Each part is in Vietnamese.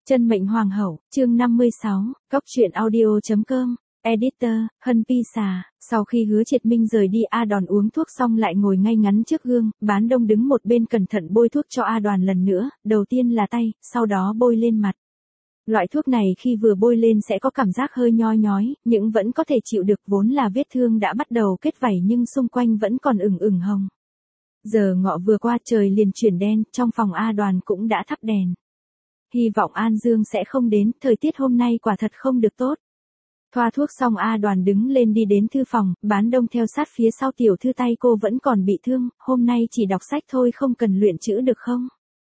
Chân mệnh hoàng hậu, chương 56, Cóc truyện audio.com, editor, Hân Pisa. Sau khi Hứa Triệt Minh rời đi, A Đòn uống thuốc xong lại ngồi ngay ngắn trước gương, Bán Đông đứng một bên cẩn thận bôi thuốc cho A Đoàn lần nữa, đầu tiên là tay, sau đó bôi lên mặt. Loại thuốc này khi vừa bôi lên sẽ có cảm giác hơi nhoi nhói, nhưng vẫn có thể chịu được, vốn là vết thương đã bắt đầu kết vảy nhưng xung quanh vẫn còn ửng hồng. Giờ ngọ vừa qua trời liền chuyển đen, trong phòng A Đoàn cũng đã thắp đèn. Hy vọng An Dương sẽ không đến, thời tiết hôm nay quả thật không được tốt. Thoa thuốc xong A Đoàn đứng lên đi đến thư phòng, Bán Đông theo sát phía sau. Tiểu thư tay cô vẫn còn bị thương, hôm nay chỉ đọc sách thôi, không cần luyện chữ được không?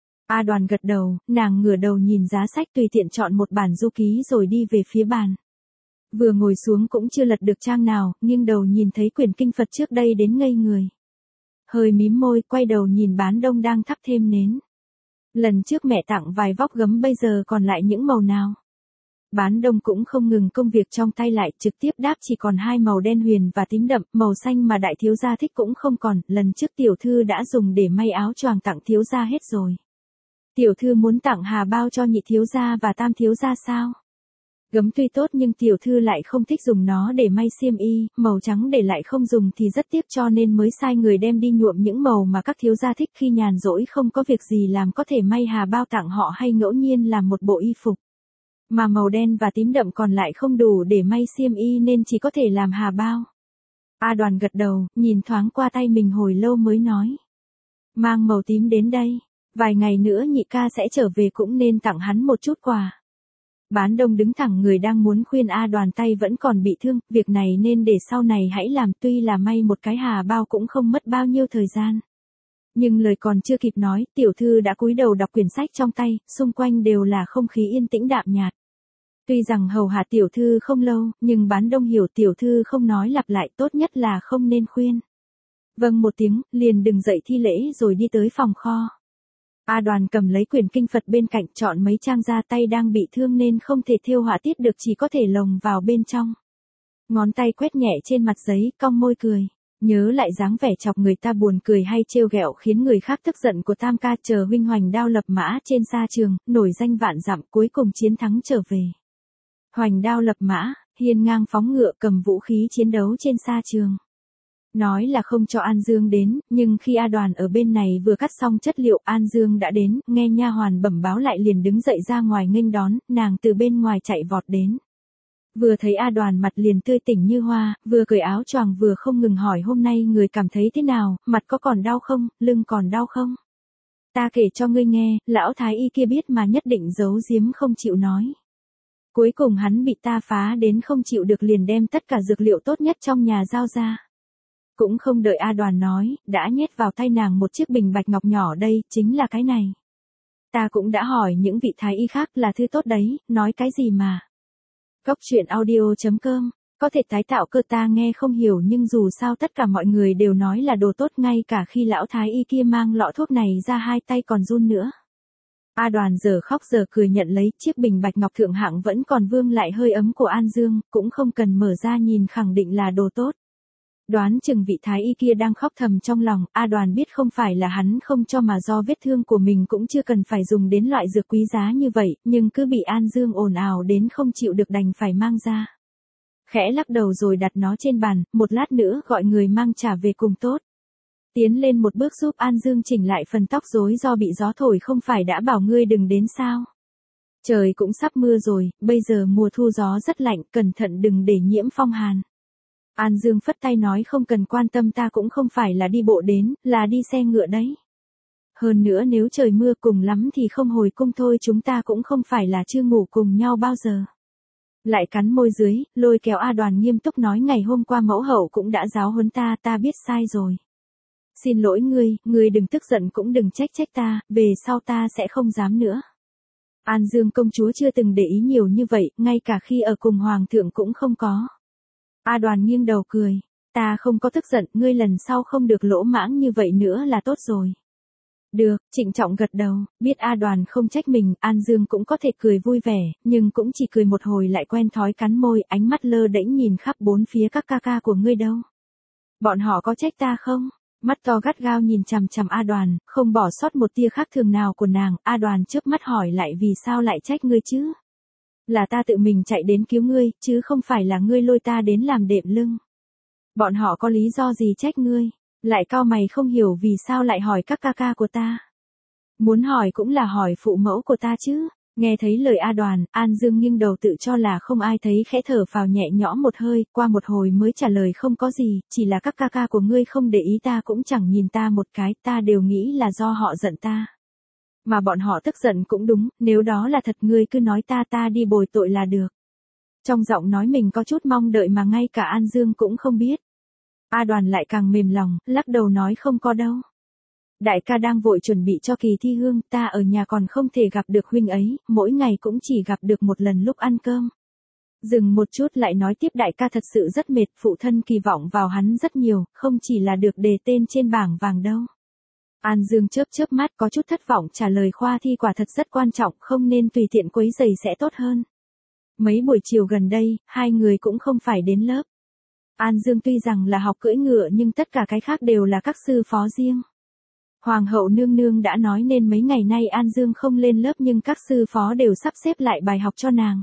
A Đoàn gật đầu, nàng ngửa đầu nhìn giá sách tùy tiện chọn một bản du ký rồi đi về phía bàn. Vừa ngồi xuống cũng chưa lật được trang nào, nghiêng đầu nhìn thấy quyển kinh Phật trước đây đến ngây người. Hơi mím môi, quay đầu nhìn Bán Đông đang thắp thêm nến. Lần trước mẹ tặng vài vóc gấm, bây giờ còn lại những màu nào? Bán Đông cũng không ngừng công việc trong tay lại, trực tiếp đáp chỉ còn hai màu đen huyền và tím đậm, màu xanh mà đại thiếu gia thích cũng không còn, lần trước tiểu thư đã dùng để may áo choàng tặng thiếu gia hết rồi. Tiểu thư muốn tặng hà bao cho nhị thiếu gia và tam thiếu gia sao? Gấm tuy tốt nhưng tiểu thư lại không thích dùng nó để may xiêm y, màu trắng để lại không dùng thì rất tiếc, cho nên mới sai người đem đi nhuộm những màu mà các thiếu gia thích, khi nhàn rỗi không có việc gì làm có thể may hà bao tặng họ hay ngẫu nhiên làm một bộ y phục. Mà màu đen và tím đậm còn lại không đủ để may xiêm y nên chỉ có thể làm hà bao. A Đoàn gật đầu, nhìn thoáng qua tay mình hồi lâu mới nói. Mang màu tím đến đây, vài ngày nữa nhị ca sẽ trở về, cũng nên tặng hắn một chút quà. Bán Đông đứng thẳng người đang muốn khuyên A Đoàn, tay vẫn còn bị thương, việc này nên để sau này hãy làm, tuy là may một cái hà bao cũng không mất bao nhiêu thời gian. Nhưng lời còn chưa kịp nói, tiểu thư đã cúi đầu đọc quyển sách trong tay, xung quanh đều là không khí yên tĩnh đạm nhạt. Tuy rằng hầu hạ tiểu thư không lâu, nhưng Bán Đông hiểu tiểu thư không nói lặp lại, tốt nhất là không nên khuyên. Vâng một tiếng, liền đừng dậy thi lễ rồi đi tới phòng kho. A Đoàn cầm lấy quyển kinh Phật bên cạnh, chọn mấy trang ra, tay đang bị thương nên không thể thêu họa tiết được, chỉ có thể lồng vào bên trong. Ngón tay quét nhẹ trên mặt giấy, cong môi cười. Nhớ lại dáng vẻ chọc người ta buồn cười hay trêu ghẹo khiến người khác tức giận của Tam ca, chờ huynh hoành đao lập mã trên sa trường, nổi danh vạn dặm, cuối cùng chiến thắng trở về. Hoành đao lập mã, hiên ngang phóng ngựa, cầm vũ khí chiến đấu trên sa trường. Nói là không cho An Dương đến, nhưng khi A Đoàn ở bên này vừa cắt xong chất liệu, An Dương đã đến, nghe nha hoàn bẩm báo lại liền đứng dậy ra ngoài nghênh đón, nàng từ bên ngoài chạy vọt đến. Vừa thấy A Đoàn mặt liền tươi tỉnh như hoa, vừa cởi áo choàng vừa không ngừng hỏi hôm nay người cảm thấy thế nào, mặt có còn đau không, lưng còn đau không? Ta kể cho ngươi nghe, lão thái y kia biết mà nhất định giấu giếm không chịu nói. Cuối cùng hắn bị ta phá đến không chịu được, liền đem tất cả dược liệu tốt nhất trong nhà giao ra. Cũng không đợi A Đoàn nói, đã nhét vào tay nàng một chiếc bình bạch ngọc nhỏ, đây chính là cái này. Ta cũng đã hỏi những vị thái y khác, là thứ tốt đấy, nói cái gì mà. Cóc truyện audio.com, có thể tái tạo cơ, ta nghe không hiểu nhưng dù sao tất cả mọi người đều nói là đồ tốt, ngay cả khi lão thái y kia mang lọ thuốc này ra hai tay còn run nữa. A Đoàn giờ khóc giờ cười nhận lấy chiếc bình bạch ngọc thượng hạng vẫn còn vương lại hơi ấm của An Dương, cũng không cần mở ra nhìn khẳng định là đồ tốt. Đoán chừng vị thái y kia đang khóc thầm trong lòng, A Đoàn biết không phải là hắn không cho mà do vết thương của mình cũng chưa cần phải dùng đến loại dược quý giá như vậy, nhưng cứ bị An Dương ồn ào đến không chịu được đành phải mang ra. Khẽ lắc đầu rồi đặt nó trên bàn, một lát nữa gọi người mang trả về cùng tốt. Tiến lên một bước giúp An Dương chỉnh lại phần tóc rối do bị gió thổi, không phải đã bảo ngươi đừng đến sao? Trời cũng sắp mưa rồi, bây giờ mùa thu gió rất lạnh, cẩn thận đừng để nhiễm phong hàn. An Dương phất tay nói không cần quan tâm, ta cũng không phải là đi bộ đến, là đi xe ngựa đấy. Hơn nữa nếu trời mưa cùng lắm thì không hồi cung thôi, chúng ta cũng không phải là chưa ngủ cùng nhau bao giờ. Lại cắn môi dưới, lôi kéo A Đoàn nghiêm túc nói ngày hôm qua mẫu hậu cũng đã giáo huấn ta, ta biết sai rồi. Xin lỗi ngươi đừng tức giận cũng đừng trách ta, về sau ta sẽ không dám nữa. An Dương công chúa chưa từng để ý nhiều như vậy, ngay cả khi ở cùng hoàng thượng cũng không có. A Đoàn nghiêng đầu cười, ta không có tức giận, ngươi lần sau không được lỗ mãng như vậy nữa là tốt rồi. Được, trịnh trọng gật đầu, biết A Đoàn không trách mình, An Dương cũng có thể cười vui vẻ, nhưng cũng chỉ cười một hồi lại quen thói cắn môi, ánh mắt lơ đễnh nhìn khắp bốn phía. Các ca ca của ngươi đâu? Bọn họ có trách ta không? Mắt to gắt gao nhìn chằm chằm A Đoàn, không bỏ sót một tia khác thường nào của nàng. A Đoàn chớp mắt hỏi lại, vì sao lại trách ngươi chứ? Là ta tự mình chạy đến cứu ngươi, chứ không phải là ngươi lôi ta đến làm đệm lưng. Bọn họ có lý do gì trách ngươi? Lại cau mày không hiểu vì sao lại hỏi các ca ca của ta. Muốn hỏi cũng là hỏi phụ mẫu của ta chứ. Nghe thấy lời A Đoàn, An Dương nghiêng đầu tự cho là không ai thấy, khẽ thở phào nhẹ nhõm một hơi, qua một hồi mới trả lời, không có gì, chỉ là các ca ca của ngươi không để ý ta, cũng chẳng nhìn ta một cái, ta đều nghĩ là do họ giận ta. Mà bọn họ tức giận cũng đúng, nếu đó là thật ngươi cứ nói ta đi bồi tội là được. Trong giọng nói mình có chút mong đợi mà ngay cả An Dương cũng không biết. A Đoàn lại càng mềm lòng, lắc đầu nói không có đâu. Đại ca đang vội chuẩn bị cho kỳ thi hương, ta ở nhà còn không thể gặp được huynh ấy, mỗi ngày cũng chỉ gặp được một lần lúc ăn cơm. Dừng một chút lại nói tiếp, đại ca thật sự rất mệt, phụ thân kỳ vọng vào hắn rất nhiều, không chỉ là được đề tên trên bảng vàng đâu. An Dương chớp chớp mắt có chút thất vọng, trả lời, khoa thi quả thật rất quan trọng, không nên tùy tiện quấy rầy sẽ tốt hơn. Mấy buổi chiều gần đây, hai người cũng không phải đến lớp. An Dương tuy rằng là học cưỡi ngựa nhưng tất cả cái khác đều là các sư phó riêng. Hoàng hậu nương nương đã nói nên mấy ngày nay An Dương không lên lớp, nhưng các sư phó đều sắp xếp lại bài học cho nàng.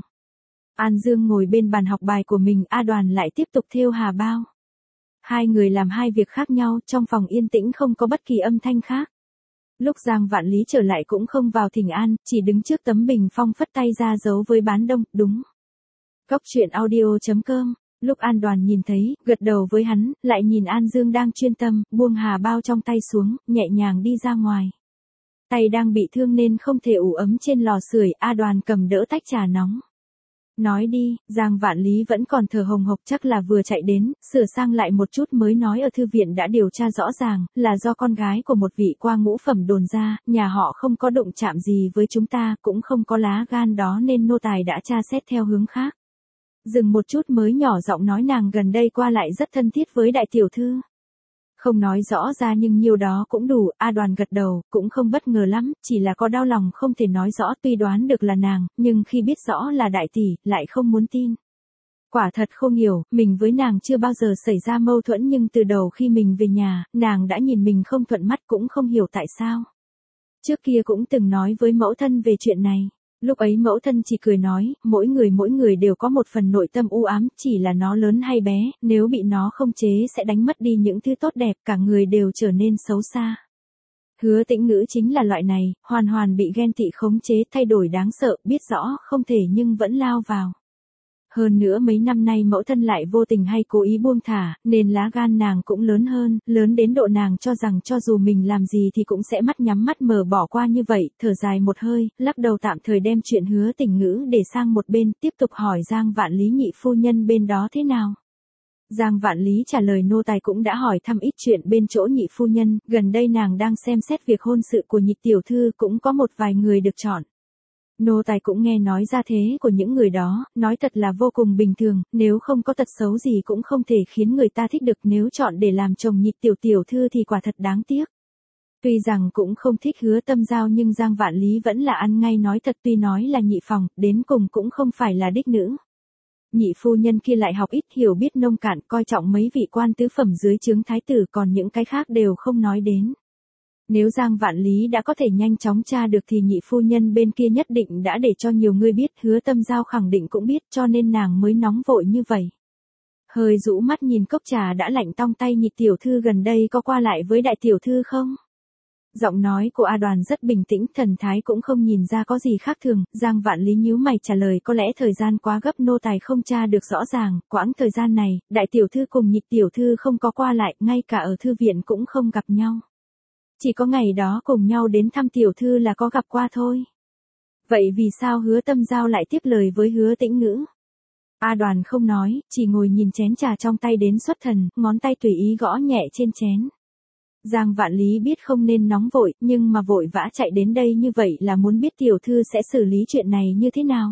An Dương ngồi bên bàn học bài của mình, A Đoàn lại tiếp tục thêu hà bao. Hai người làm hai việc khác nhau, trong phòng yên tĩnh không có bất kỳ âm thanh khác. Lúc Giang Vạn Lý trở lại cũng không vào thỉnh an, chỉ đứng trước tấm bình phong phất tay ra dấu với Bán Đông, đúng. Cốc truyện audio.com. Lúc An Đoàn nhìn thấy, gật đầu với hắn, lại nhìn An Dương đang chuyên tâm, buông hà bao trong tay xuống, nhẹ nhàng đi ra ngoài. Tay đang bị thương nên không thể ủ ấm trên lò sưởi, A Đoàn cầm đỡ tách trà nóng. Nói đi, Giang Vạn Lý vẫn còn thở hồng hộc, chắc là vừa chạy đến, sửa sang lại một chút mới nói, ở thư viện đã điều tra rõ ràng, là do con gái của một vị qua ngũ phẩm đồn ra, nhà họ không có đụng chạm gì với chúng ta, cũng không có lá gan đó nên nô tài đã tra xét theo hướng khác. Dừng một chút mới nhỏ giọng nói, nàng gần đây qua lại rất thân thiết với đại tiểu thư. Không nói rõ ra nhưng nhiều đó cũng đủ. A Đoàn gật đầu, cũng không bất ngờ lắm, chỉ là có đau lòng không thể nói rõ, tuy đoán được là nàng, nhưng khi biết rõ là đại tỷ, lại không muốn tin. Quả thật không hiểu, mình với nàng chưa bao giờ xảy ra mâu thuẫn, nhưng từ đầu khi mình về nhà, nàng đã nhìn mình không thuận mắt, cũng không hiểu tại sao. Trước kia cũng từng nói với mẫu thân về chuyện này. Lúc ấy mẫu thân chỉ cười nói, mỗi người đều có một phần nội tâm u ám, chỉ là nó lớn hay bé, nếu bị nó không chế sẽ đánh mất đi những thứ tốt đẹp, cả người đều trở nên xấu xa. Hứa Tĩnh Ngữ chính là loại này, hoàn hoàn bị ghen tị khống chế, thay đổi đáng sợ, biết rõ không thể nhưng vẫn lao vào. Hơn nữa mấy năm nay mẫu thân lại vô tình hay cố ý buông thả, nên lá gan nàng cũng lớn hơn, lớn đến độ nàng cho rằng cho dù mình làm gì thì cũng sẽ mắt nhắm mắt mở bỏ qua như vậy, thở dài một hơi, lắc đầu tạm thời đem chuyện Hứa Tĩnh Ngữ để sang một bên, tiếp tục hỏi Giang Vạn Lý nhị phu nhân bên đó thế nào. Giang Vạn Lý trả lời, nô tài cũng đã hỏi thăm ít chuyện bên chỗ nhị phu nhân, gần đây nàng đang xem xét việc hôn sự của nhị tiểu thư, cũng có một vài người được chọn. Nô tài cũng nghe nói ra thế của những người đó, nói thật là vô cùng bình thường, nếu không có tật xấu gì cũng không thể khiến người ta thích được, nếu chọn để làm chồng nhị tiểu thư thì quả thật đáng tiếc. Tuy rằng cũng không thích Hứa Tâm Giao nhưng Giang Vạn Lý vẫn là ăn ngay nói thật, tuy nói là nhị phòng, đến cùng cũng không phải là đích nữ. Nhị phu nhân kia lại học ít, hiểu biết nông cạn, coi trọng mấy vị quan tứ phẩm dưới trướng thái tử, còn những cái khác đều không nói đến. Nếu Giang Vạn Lý đã có thể nhanh chóng tra được thì nhị phu nhân bên kia nhất định đã để cho nhiều người biết, Hứa Tâm Giao khẳng định cũng biết, cho nên nàng mới nóng vội như vậy. Hơi rũ mắt nhìn cốc trà đã lạnh tong tay, nhị tiểu thư gần đây có qua lại với đại tiểu thư không? Giọng nói của A Đoàn rất bình tĩnh, thần thái cũng không nhìn ra có gì khác thường. Giang Vạn Lý nhíu mày trả lời, có lẽ thời gian quá gấp, nô tài không tra được rõ ràng, quãng thời gian này, đại tiểu thư cùng nhị tiểu thư không có qua lại, ngay cả ở thư viện cũng không gặp nhau. Chỉ có ngày đó cùng nhau đến thăm tiểu thư là có gặp qua thôi. Vậy vì sao Hứa Tâm Giao lại tiếp lời với Hứa Tĩnh Ngữ? A Đoàn không nói, chỉ ngồi nhìn chén trà trong tay đến xuất thần, ngón tay tùy ý gõ nhẹ trên chén. Giang Vạn Lý biết không nên nóng vội, nhưng mà vội vã chạy đến đây như vậy là muốn biết tiểu thư sẽ xử lý chuyện này như thế nào.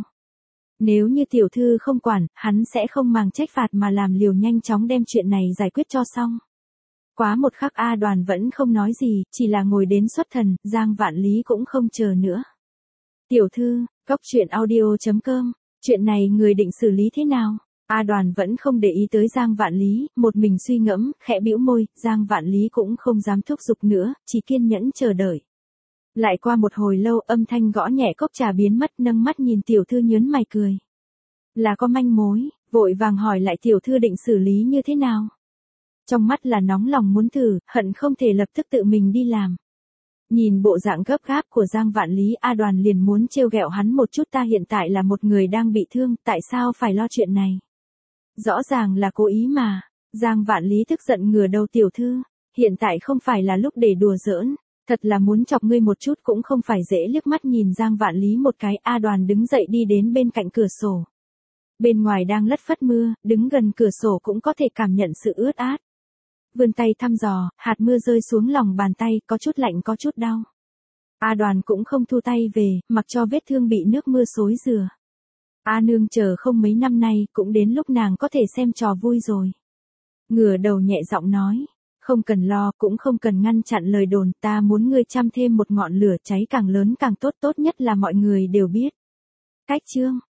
Nếu như tiểu thư không quản, hắn sẽ không màng trách phạt mà làm liều nhanh chóng đem chuyện này giải quyết cho xong. Quá một khắc A Đoàn vẫn không nói gì, chỉ là ngồi đến xuất thần, Giang Vạn Lý cũng không chờ nữa. Tiểu thư, cốc truyện audio.com, chuyện này người định xử lý thế nào? A Đoàn vẫn không để ý tới Giang Vạn Lý, một mình suy ngẫm, khẽ bĩu môi, Giang Vạn Lý cũng không dám thúc giục nữa, chỉ kiên nhẫn chờ đợi. Lại qua một hồi lâu, âm thanh gõ nhẹ cốc trà biến mất, nâng mắt nhìn tiểu thư nhớn mày cười. Là có manh mối, vội vàng hỏi lại tiểu thư định xử lý như thế nào. Trong mắt là nóng lòng muốn thử, hận không thể lập tức tự mình đi làm. Nhìn bộ dạng gấp gáp của Giang Vạn Lý, A Đoàn liền muốn trêu ghẹo hắn một chút, ta hiện tại là một người đang bị thương, tại sao phải lo chuyện này? Rõ ràng là cố ý mà. Giang Vạn Lý tức giận ngửa đầu, tiểu thư, hiện tại không phải là lúc để đùa giỡn, thật là muốn chọc ngươi một chút cũng không phải dễ. Liếc mắt nhìn Giang Vạn Lý một cái, A Đoàn đứng dậy đi đến bên cạnh cửa sổ. Bên ngoài đang lất phất mưa, đứng gần cửa sổ cũng có thể cảm nhận sự ướt át. Vươn tay thăm dò, hạt mưa rơi xuống lòng bàn tay, có chút lạnh có chút đau. A Đoàn cũng không thu tay về, mặc cho vết thương bị nước mưa xối rửa. A nương chờ không mấy năm nay, cũng đến lúc nàng có thể xem trò vui rồi. Ngửa đầu nhẹ giọng nói, không cần lo, cũng không cần ngăn chặn lời đồn, ta muốn ngươi chăm thêm một ngọn lửa cháy càng lớn càng tốt, tốt nhất là mọi người đều biết. Cách chương